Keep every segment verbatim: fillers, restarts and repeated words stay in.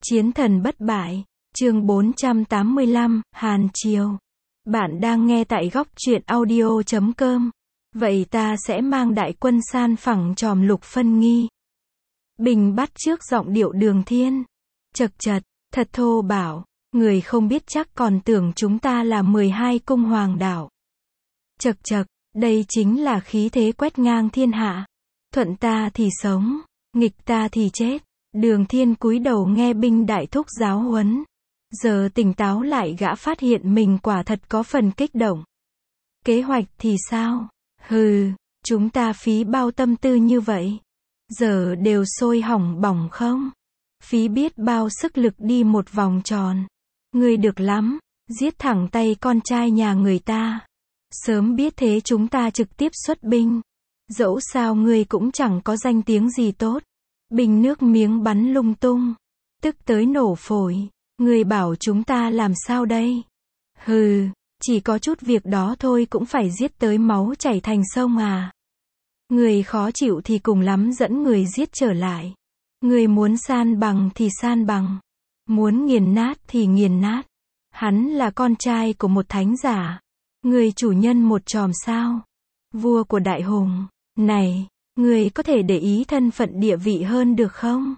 Chiến thần bất bại, chương bốn trăm tám mươi lăm, Hàn Triều. Bạn đang nghe tại góc truyện audio chấm com. Vậy ta sẽ mang đại quân san phẳng tròm Lục Phân Nghi. Bình bắt trước giọng điệu Đường Thiên. Chật chật, thật thô bạo, người không biết chắc còn tưởng chúng ta là mười hai cung hoàng đảo. Chật chật, đây chính là khí thế quét ngang thiên hạ. Thuận ta thì sống, nghịch ta thì chết. Đường Thiên cúi đầu nghe binh đại thúc giáo huấn. Giờ tỉnh táo lại gã phát hiện mình quả thật có phần kích động. Kế hoạch thì sao? Hừ, chúng ta phí bao tâm tư như vậy. Giờ đều sôi hỏng bỏng không? Phí biết bao sức lực đi một vòng tròn. Ngươi được lắm, giết thẳng tay con trai nhà người ta. Sớm biết thế chúng ta trực tiếp xuất binh. Dẫu sao ngươi cũng chẳng có danh tiếng gì tốt. Bình nước miếng bắn lung tung. Tức tới nổ phổi. Ngươi bảo chúng ta làm sao đây? Hừ, chỉ có chút việc đó thôi cũng phải giết tới máu chảy thành sông à. Người khó chịu thì cùng lắm dẫn người giết trở lại. Người muốn san bằng thì san bằng. Muốn nghiền nát thì nghiền nát. Hắn là con trai của một thánh giả. Người chủ nhân một chòm sao. Vua của đại hùng. Này, người có thể để ý thân phận địa vị hơn được không?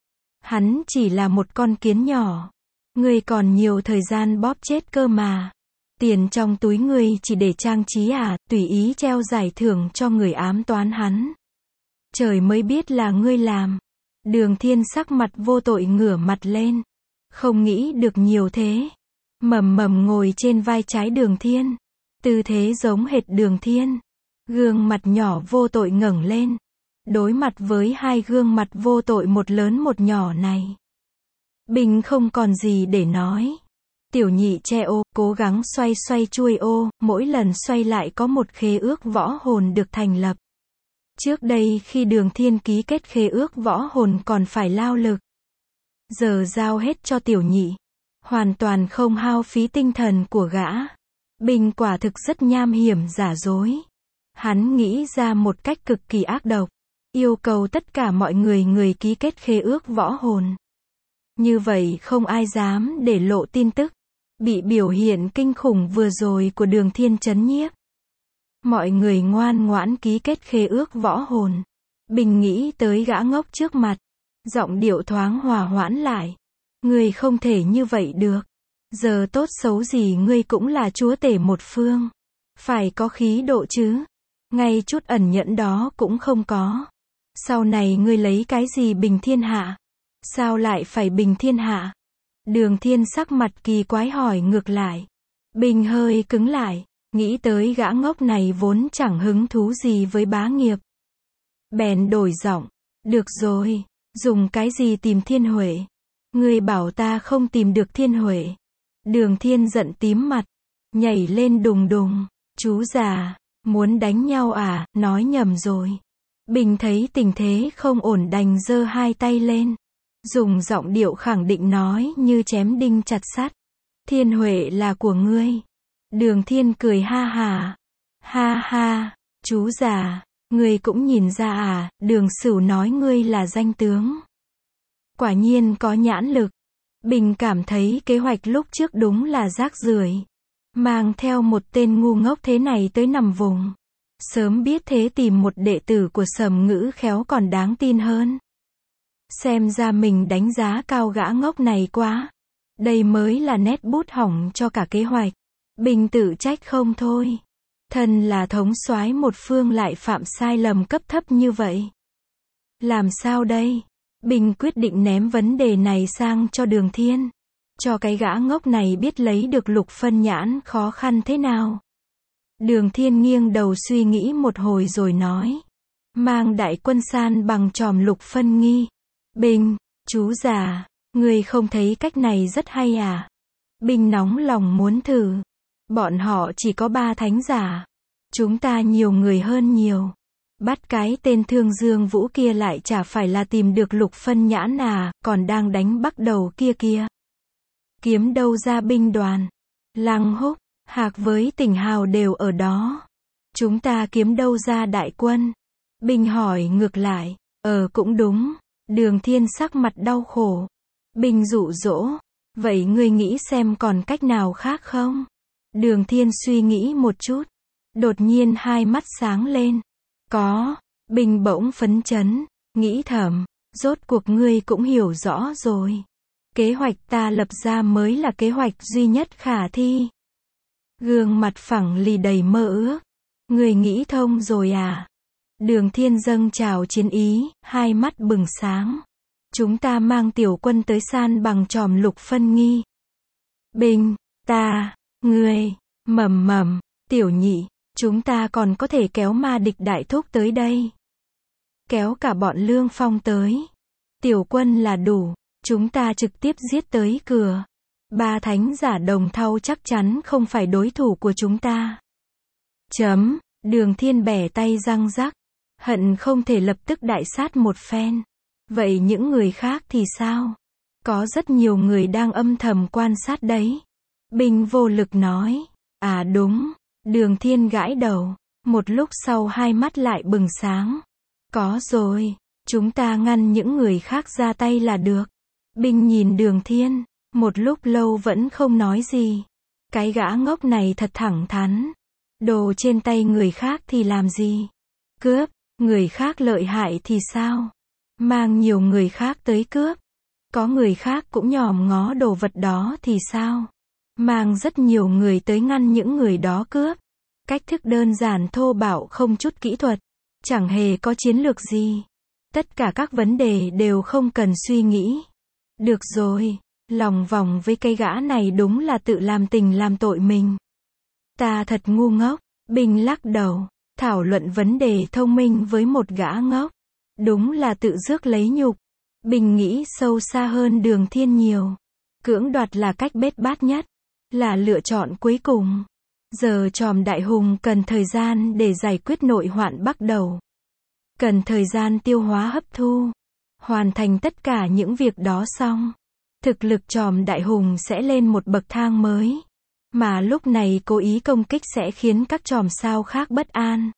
Hắn chỉ là một con kiến nhỏ. Ngươi còn nhiều thời gian bóp chết cơ mà. Tiền trong túi ngươi chỉ để trang trí à, tùy ý treo giải thưởng cho người ám toán hắn. Trời mới biết là ngươi làm. Đường Thiên sắc mặt vô tội ngửa mặt lên. Không nghĩ được nhiều thế. Mầm mầm ngồi trên vai trái Đường Thiên. Tư thế giống hệt Đường Thiên. Gương mặt nhỏ vô tội ngẩng lên. Đối mặt với hai gương mặt vô tội một lớn một nhỏ này. Bình không còn gì để nói. Tiểu nhị che ô, cố gắng xoay xoay chuôi ô, mỗi lần xoay lại có một khế ước võ hồn được thành lập. Trước đây khi Đường Thiên ký kết khế ước võ hồn còn phải lao lực. Giờ giao hết cho tiểu nhị. Hoàn toàn không hao phí tinh thần của gã. Bình quả thực rất nham hiểm giả dối. Hắn nghĩ ra một cách cực kỳ ác độc. Yêu cầu tất cả mọi người người ký kết khế ước võ hồn. Như vậy không ai dám để lộ tin tức. Bị biểu hiện kinh khủng vừa rồi của Đường Thiên chấn nhiếp. Mọi người ngoan ngoãn ký kết khế ước võ hồn. Bình nghĩ tới gã ngốc trước mặt. Giọng điệu thoáng hòa hoãn lại. Ngươi không thể như vậy được. Giờ tốt xấu gì ngươi cũng là chúa tể một phương. Phải có khí độ chứ. Ngay chút ẩn nhẫn đó cũng không có. Sau này ngươi lấy cái gì bình thiên hạ? Sao lại phải bình thiên hạ? Đường Thiên sắc mặt kỳ quái hỏi ngược lại. Bình hơi cứng lại, nghĩ tới gã ngốc này vốn chẳng hứng thú gì với bá nghiệp. Bèn đổi giọng, được rồi, dùng cái gì tìm Thiên Huệ? Ngươi bảo ta không tìm được Thiên Huệ. Đường Thiên giận tím mặt, nhảy lên đùng đùng, chú già, muốn đánh nhau à, nói nhầm rồi. Bình thấy tình thế không ổn đành giơ hai tay lên. Dùng giọng điệu khẳng định nói như chém đinh chặt sắt. Thiên Huệ là của ngươi. Đường Thiên cười ha hà. Ha ha, chú già, ngươi cũng nhìn ra à, Đường Sửu nói ngươi là danh tướng. Quả nhiên có nhãn lực. Bình cảm thấy kế hoạch lúc trước đúng là rác rưởi. Mang theo một tên ngu ngốc thế này tới nằm vùng. Sớm biết thế tìm một đệ tử của Sầm Ngữ Khéo còn đáng tin hơn. Xem ra mình đánh giá cao gã ngốc này quá. Đây mới là nét bút hỏng cho cả kế hoạch. Bình tự trách không thôi. Thân là thống soái một phương lại phạm sai lầm cấp thấp như vậy. Làm sao đây? Bình quyết định ném vấn đề này sang cho Đường Thiên. Cho cái gã ngốc này biết lấy được Lục Phân nhãn khó khăn thế nào. Đường Thiên nghiêng đầu suy nghĩ một hồi rồi nói. Mang đại quân san bằng tròm Lục Phân Nghi. Bình, chú già, người không thấy cách này rất hay à? Bình nóng lòng muốn thử. Bọn họ chỉ có ba thánh giả. Chúng ta nhiều người hơn nhiều. Bắt cái tên Thương Dương Vũ kia lại chả phải là tìm được Lục Phân nhãn à, còn đang đánh Bắc Đầu kia kia. Kiếm đâu ra binh đoàn? Lăng Húc, Hạc với Tỉnh Hào đều ở đó. Chúng ta kiếm đâu ra đại quân? Bình hỏi ngược lại. Ờ cũng đúng. Đường Thiên sắc mặt đau khổ. Bình dụ dỗ. Vậy ngươi nghĩ xem còn cách nào khác không? Đường Thiên suy nghĩ một chút. Đột nhiên hai mắt sáng lên. Có. Bình bỗng phấn chấn. Nghĩ thầm. Rốt cuộc ngươi cũng hiểu rõ rồi. Kế hoạch ta lập ra mới là kế hoạch duy nhất khả thi. Gương mặt phẳng lì đầy mơ ước. Ngươi nghĩ thông rồi à? Đường Thiên dâng trào chiến ý, hai mắt bừng sáng. Chúng ta mang tiểu quân tới san bằng tròm Lục Phân Nghi. Bình, ta, ngươi, mầm mầm, tiểu nhị, chúng ta còn có thể kéo ma địch đại thúc tới đây. Kéo cả bọn Lương Phong tới. Tiểu quân là đủ, chúng ta trực tiếp giết tới cửa. Ba thánh giả Đồng Thau chắc chắn không phải đối thủ của chúng ta. Chấm, Đường Thiên bẻ tay răng rắc. Hận không thể lập tức đại sát một phen. Vậy những người khác thì sao? Có rất nhiều người đang âm thầm quan sát đấy. Bình vô lực nói. À đúng. Đường Thiên gãi đầu. Một lúc sau hai mắt lại bừng sáng. Có rồi. Chúng ta ngăn những người khác ra tay là được. Bình nhìn Đường Thiên. Một lúc lâu vẫn không nói gì. Cái gã ngốc này thật thẳng thắn. Đồ trên tay người khác thì làm gì? Cướp. Người khác lợi hại thì sao? Mang nhiều người khác tới cướp. Có người khác cũng nhòm ngó đồ vật đó thì sao? Mang rất nhiều người tới ngăn những người đó cướp. Cách thức đơn giản thô bạo không chút kỹ thuật. Chẳng hề có chiến lược gì. Tất cả các vấn đề đều không cần suy nghĩ. Được rồi, lòng vòng với cây gã này đúng là tự làm tình làm tội mình. Ta thật ngu ngốc. Bình lắc đầu. Thảo luận vấn đề thông minh với một gã ngốc. Đúng là tự rước lấy nhục. Bình nghĩ sâu xa hơn Đường Thiên nhiều. Cưỡng đoạt là cách bết bát nhất. Là lựa chọn cuối cùng. Giờ tròm đại hùng cần thời gian để giải quyết nội hoạn bắt đầu. Cần thời gian tiêu hóa hấp thu. Hoàn thành tất cả những việc đó xong. Thực lực tròm đại hùng sẽ lên một bậc thang mới. Mà lúc này cố ý công kích sẽ khiến các tròm sao khác bất an.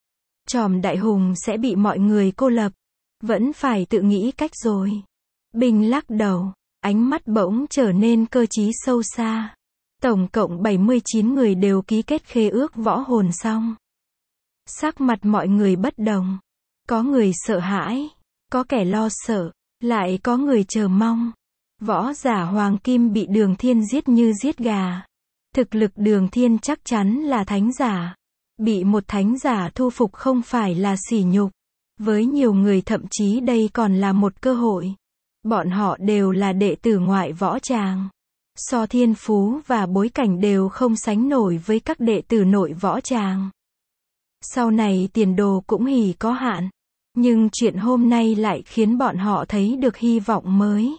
Tròm đại hùng sẽ bị mọi người cô lập. Vẫn phải tự nghĩ cách rồi. Bình lắc đầu. Ánh mắt bỗng trở nên cơ trí sâu xa. Tổng cộng bảy mươi chín người đều ký kết khế ước võ hồn xong. Sắc mặt mọi người bất đồng. Có người sợ hãi. Có kẻ lo sợ. Lại có người chờ mong. Võ giả Hoàng Kim bị Đường Thiên giết như giết gà. Thực lực Đường Thiên chắc chắn là thánh giả. Bị một thánh giả thu phục không phải là sỉ nhục. Với nhiều người thậm chí đây còn là một cơ hội. Bọn họ đều là đệ tử ngoại võ tràng. So thiên phú và bối cảnh đều không sánh nổi với các đệ tử nội võ tràng. Sau này tiền đồ cũng hỉ có hạn. Nhưng chuyện hôm nay lại khiến bọn họ thấy được hy vọng mới.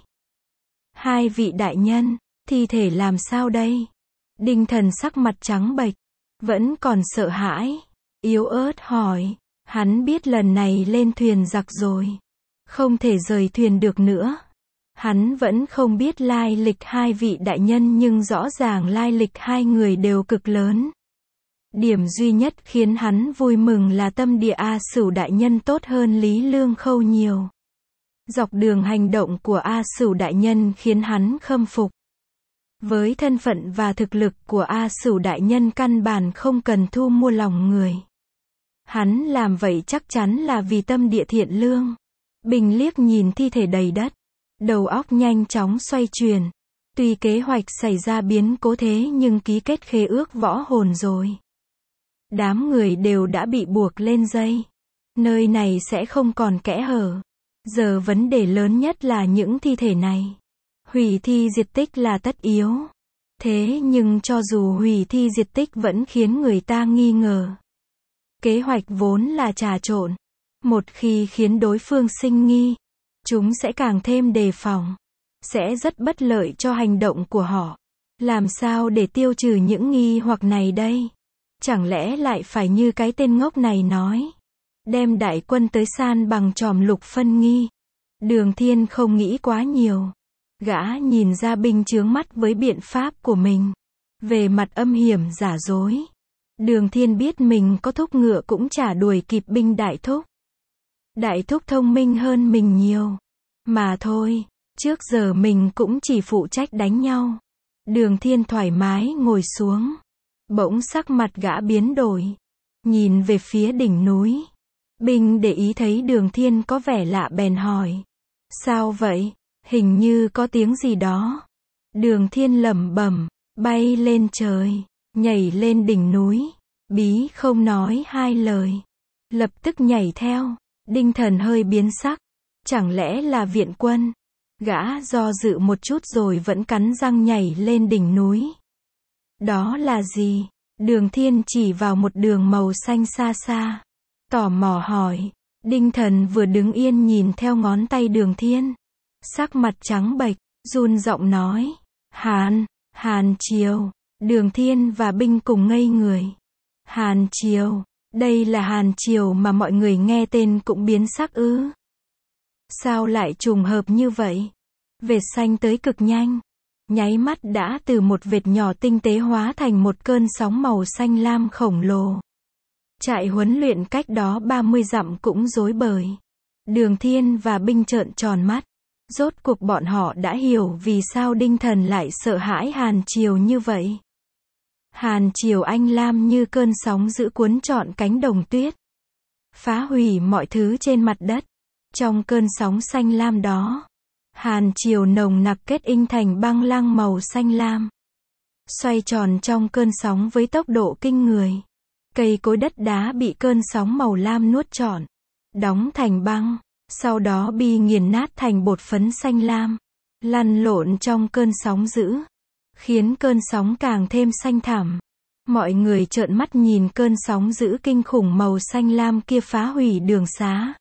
Hai vị đại nhân, thi thể làm sao đây? Đinh Thần sắc mặt trắng bệch, vẫn còn sợ hãi, yếu ớt hỏi. Hắn biết lần này lên thuyền giặc rồi, không thể rời thuyền được nữa. Hắn vẫn không biết lai lịch hai vị đại nhân nhưng rõ ràng lai lịch hai người đều cực lớn. Điểm duy nhất khiến hắn vui mừng là tâm địa A Sửu đại nhân tốt hơn Lý Lương Khâu nhiều. Dọc đường hành động của A Sửu đại nhân khiến hắn khâm phục. Với thân phận và thực lực của A Sửu đại nhân căn bản không cần thu mua lòng người. Hắn làm vậy chắc chắn là vì tâm địa thiện lương. Bình liếc nhìn thi thể đầy đất. Đầu óc nhanh chóng xoay chuyển. Tuy kế hoạch xảy ra biến cố thế nhưng ký kết khế ước võ hồn rồi. Đám người đều đã bị buộc lên dây. Nơi này sẽ không còn kẽ hở. Giờ vấn đề lớn nhất là những thi thể này. Hủy thi diệt tích là tất yếu. Thế nhưng cho dù hủy thi diệt tích vẫn khiến người ta nghi ngờ. Kế hoạch vốn là trà trộn. Một khi khiến đối phương sinh nghi, chúng sẽ càng thêm đề phòng. Sẽ rất bất lợi cho hành động của họ. Làm sao để tiêu trừ những nghi hoặc này đây? Chẳng lẽ lại phải như cái tên ngốc này nói. Đem đại quân tới san bằng tròm Lục Phân Nghi. Đường Thiên không nghĩ quá nhiều. Gã nhìn ra Bình chướng mắt với biện pháp của mình. Về mặt âm hiểm giả dối. Đường Thiên biết mình có thúc ngựa cũng chả đuổi kịp Bình đại thúc. Đại thúc thông minh hơn mình nhiều. Mà thôi, Trước giờ mình cũng chỉ phụ trách đánh nhau. Đường Thiên thoải mái ngồi xuống. Bỗng sắc mặt gã biến đổi. Nhìn về phía đỉnh núi. Binh để ý thấy Đường Thiên có vẻ lạ bèn hỏi. Sao vậy? Hình như có tiếng gì đó. Đường Thiên lẩm bẩm, bay lên trời, nhảy lên đỉnh núi. Bí không nói hai lời. Lập tức nhảy theo. Đinh Thần hơi biến sắc. Chẳng lẽ là viện quân? Gã do dự một chút rồi vẫn cắn răng nhảy lên đỉnh núi. Đó là gì? Đường Thiên chỉ vào một đường màu xanh xa xa. Tò mò hỏi. Đinh Thần vừa đứng yên nhìn theo ngón tay Đường Thiên. Sắc mặt trắng bệch, run giọng nói. Hàn, Hàn Triều. Đường Thiên và binh cùng ngây người. Hàn Triều, đây là Hàn Triều mà mọi người nghe tên cũng biến sắc ư? Sao lại trùng hợp như vậy? Vệt xanh tới cực nhanh. Nháy mắt đã từ một vệt nhỏ tinh tế hóa thành một cơn sóng màu xanh lam khổng lồ. Trại huấn luyện cách đó ba mươi dặm cũng rối bời. Đường Thiên và binh trợn tròn mắt. Rốt cuộc bọn họ đã hiểu vì sao Đinh Thần lại sợ hãi Hàn Triều như vậy. Hàn Triều anh lam như cơn sóng dữ cuốn trọn cánh đồng tuyết. Phá hủy mọi thứ trên mặt đất. Trong cơn sóng xanh lam đó, Hàn Triều nồng nặc kết tinh thành băng lăng màu xanh lam. Xoay tròn trong cơn sóng với tốc độ kinh người. Cây cối đất đá bị cơn sóng màu lam nuốt trọn, đóng thành băng, sau đó bị nghiền nát thành bột phấn xanh lam, lăn lộn trong cơn sóng dữ, khiến cơn sóng càng thêm xanh thẳm. Mọi người trợn mắt nhìn cơn sóng dữ kinh khủng màu xanh lam kia phá hủy đường xá.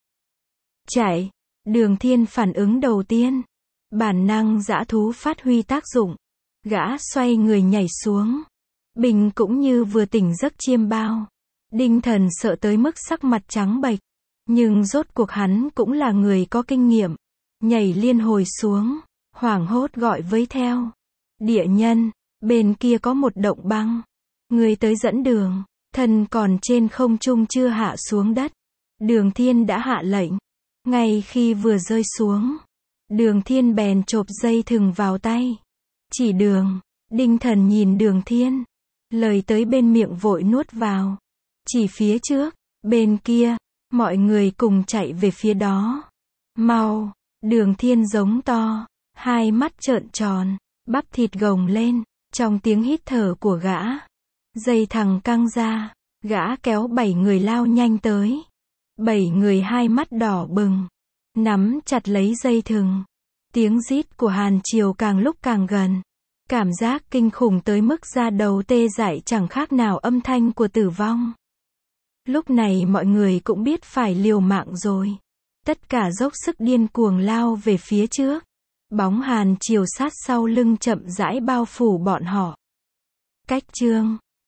Chạy, Đường Thiên phản ứng đầu tiên. Bản năng dã thú phát huy tác dụng. Gã xoay người nhảy xuống. Bình cũng như vừa tỉnh giấc chiêm bao. Đinh Thần sợ tới mức sắc mặt trắng bệch. Nhưng rốt cuộc hắn cũng là người có kinh nghiệm. Nhảy liên hồi xuống, hoảng hốt gọi với theo. Địa nhân, bên kia có một động băng. Người tới dẫn đường, thân còn trên không trung chưa hạ xuống đất. Đường Thiên đã hạ lệnh. Ngay khi vừa rơi xuống, Đường Thiên bèn chộp dây thừng vào tay. Chỉ đường, Đinh Thần nhìn Đường Thiên. Lời tới bên miệng vội nuốt vào. Chỉ phía trước, bên kia, mọi người cùng chạy về phía đó. Mau, Đường Thiên giống to, hai mắt trợn tròn, bắp thịt gồng lên, trong tiếng hít thở của gã. Dây thằng căng ra, gã kéo bảy người lao nhanh tới. Bảy người hai mắt đỏ bừng, nắm chặt lấy dây thừng. Tiếng rít của Hàn Triều càng lúc càng gần. Cảm giác kinh khủng tới mức da đầu tê dại chẳng khác nào âm thanh của tử vong. Lúc này mọi người cũng biết phải liều mạng rồi. Tất cả dốc sức điên cuồng lao về phía trước. Bóng Hàn Triều sát sau lưng chậm rãi bao phủ bọn họ. Cách chương